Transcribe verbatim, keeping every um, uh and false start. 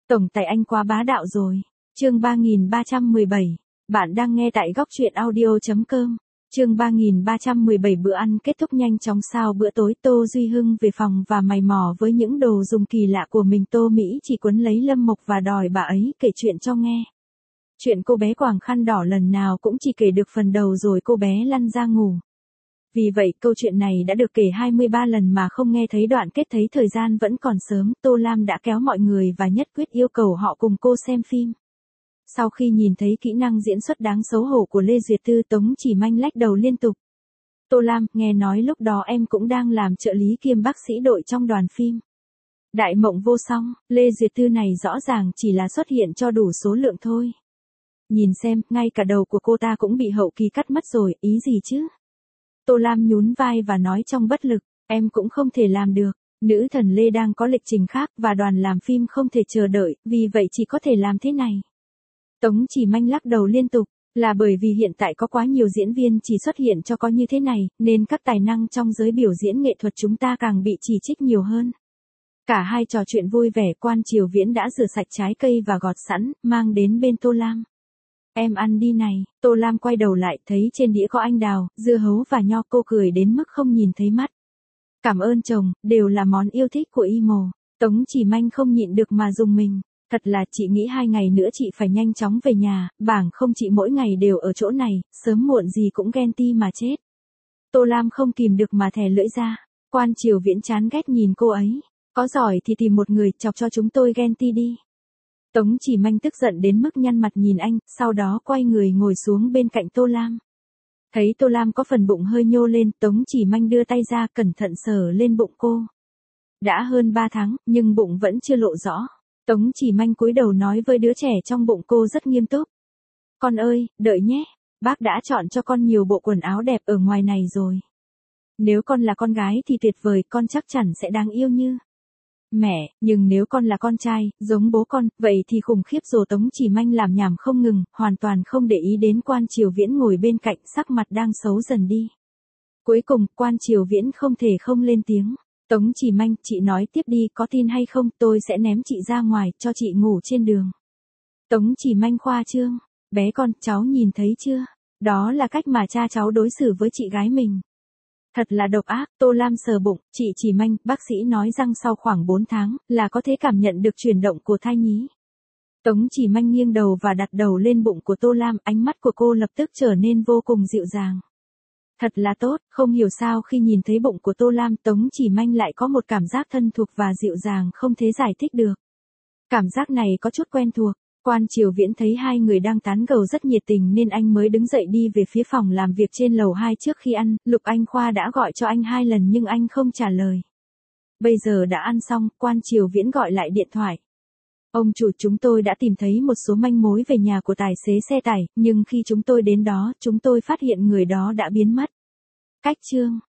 Tổng tài anh quá bá đạo rồi. Chương ba nghìn ba trăm mười bảy. Bạn đang nghe tại góc truyện audio chấm com. Chương ba nghìn ba trăm mười bảy. Bữa ăn kết thúc nhanh chóng sau bữa tối, Tô Duy Hưng về phòng và mày mò với những đồ dùng kỳ lạ của mình. Tô Mỹ chỉ quấn lấy Lâm Mộc và đòi bà ấy kể chuyện cho nghe. Chuyện cô bé quàng khăn đỏ lần nào cũng chỉ kể được phần đầu rồi cô bé lăn ra ngủ. Vì vậy câu chuyện này đã được kể hai mươi ba lần mà không nghe thấy đoạn kết. Thấy thời gian vẫn còn sớm, Tô Lam đã kéo mọi người và nhất quyết yêu cầu họ cùng cô xem phim. Sau khi nhìn thấy kỹ năng diễn xuất đáng xấu hổ của Lê Duyệt Tư, Tống Chỉ Manh lách đầu liên tục. Tô Lam, nghe nói lúc đó em cũng đang làm trợ lý kiêm bác sĩ đội trong đoàn phim. Đại mộng vô song, Lê Duyệt Tư này rõ ràng chỉ là xuất hiện cho đủ số lượng thôi. Nhìn xem, ngay cả đầu của cô ta cũng bị hậu kỳ cắt mất rồi, ý gì chứ? Tô Lam nhún vai và nói trong bất lực, em cũng không thể làm được. Nữ thần Lê đang có lịch trình khác và đoàn làm phim không thể chờ đợi, vì vậy chỉ có thể làm thế này. Tống Chỉ Manh lắc đầu liên tục, là bởi vì hiện tại có quá nhiều diễn viên chỉ xuất hiện cho có như thế này, nên các tài năng trong giới biểu diễn nghệ thuật chúng ta càng bị chỉ trích nhiều hơn. Cả hai trò chuyện vui vẻ. Quan Triều Viễn đã rửa sạch trái cây và gọt sẵn, mang đến bên Tô Lam. Em ăn đi này. Tô Lam quay đầu lại, thấy trên đĩa có anh đào, dưa hấu và nho. Cô cười đến mức không nhìn thấy mắt. Cảm ơn chồng, đều là món yêu thích của Y Mồ. Tống Chỉ Manh không nhịn được mà dùng mình. Thật là chị nghĩ hai ngày nữa chị phải nhanh chóng về nhà, bảng không chị mỗi ngày đều ở chỗ này, sớm muộn gì cũng ghen ti mà chết. Tô Lam không kìm được mà thè lưỡi ra. Quan Triều Viễn chán ghét nhìn cô ấy. Có giỏi thì tìm một người chọc cho chúng tôi ghen ti đi. Tống Chỉ Manh tức giận đến mức nhăn mặt nhìn anh, sau đó quay người ngồi xuống bên cạnh Tô Lam. Thấy Tô Lam có phần bụng hơi nhô lên, Tống Chỉ Manh đưa tay ra cẩn thận sờ lên bụng cô. Đã hơn ba tháng, nhưng bụng vẫn chưa lộ rõ. Tống Chỉ Manh cúi đầu nói với đứa trẻ trong bụng cô rất nghiêm túc. Con ơi, đợi nhé, bác đã chọn cho con nhiều bộ quần áo đẹp ở ngoài này rồi. Nếu con là con gái thì tuyệt vời, con chắc chắn sẽ đáng yêu như mẹ, nhưng nếu con là con trai, giống bố con, vậy thì khủng khiếp rồi. Tống Chỉ Manh làm nhảm không ngừng, hoàn toàn không để ý đến Quan Triều Viễn ngồi bên cạnh, sắc mặt đang xấu dần đi. Cuối cùng, Quan Triều Viễn không thể không lên tiếng. Tống Chỉ Manh, chị nói tiếp đi, có tin hay không, tôi sẽ ném chị ra ngoài, cho chị ngủ trên đường. Tống Chỉ Manh khoa trương, bé con, cháu nhìn thấy chưa? Đó là cách mà cha cháu đối xử với chị gái mình. Thật là độc ác. Tô Lam sờ bụng, chị Chỉ Manh, bác sĩ nói rằng sau khoảng bốn tháng, là có thể cảm nhận được chuyển động của thai nhí. Tống Chỉ Manh nghiêng đầu và đặt đầu lên bụng của Tô Lam, ánh mắt của cô lập tức trở nên vô cùng dịu dàng. Thật là tốt, không hiểu sao khi nhìn thấy bụng của Tô Lam, Tống Chỉ Manh lại có một cảm giác thân thuộc và dịu dàng không thể giải thích được. Cảm giác này có chút quen thuộc. Quan Triều Viễn thấy hai người đang tán gẫu rất nhiệt tình nên anh mới đứng dậy đi về phía phòng làm việc trên lầu hai. Trước khi ăn, Lục Anh Khoa đã gọi cho anh hai lần nhưng anh không trả lời. Bây giờ đã ăn xong, Quan Triều Viễn gọi lại điện thoại. Ông chủ, chúng tôi đã tìm thấy một số manh mối về nhà của tài xế xe tải, nhưng khi chúng tôi đến đó, chúng tôi phát hiện người đó đã biến mất. Cách chương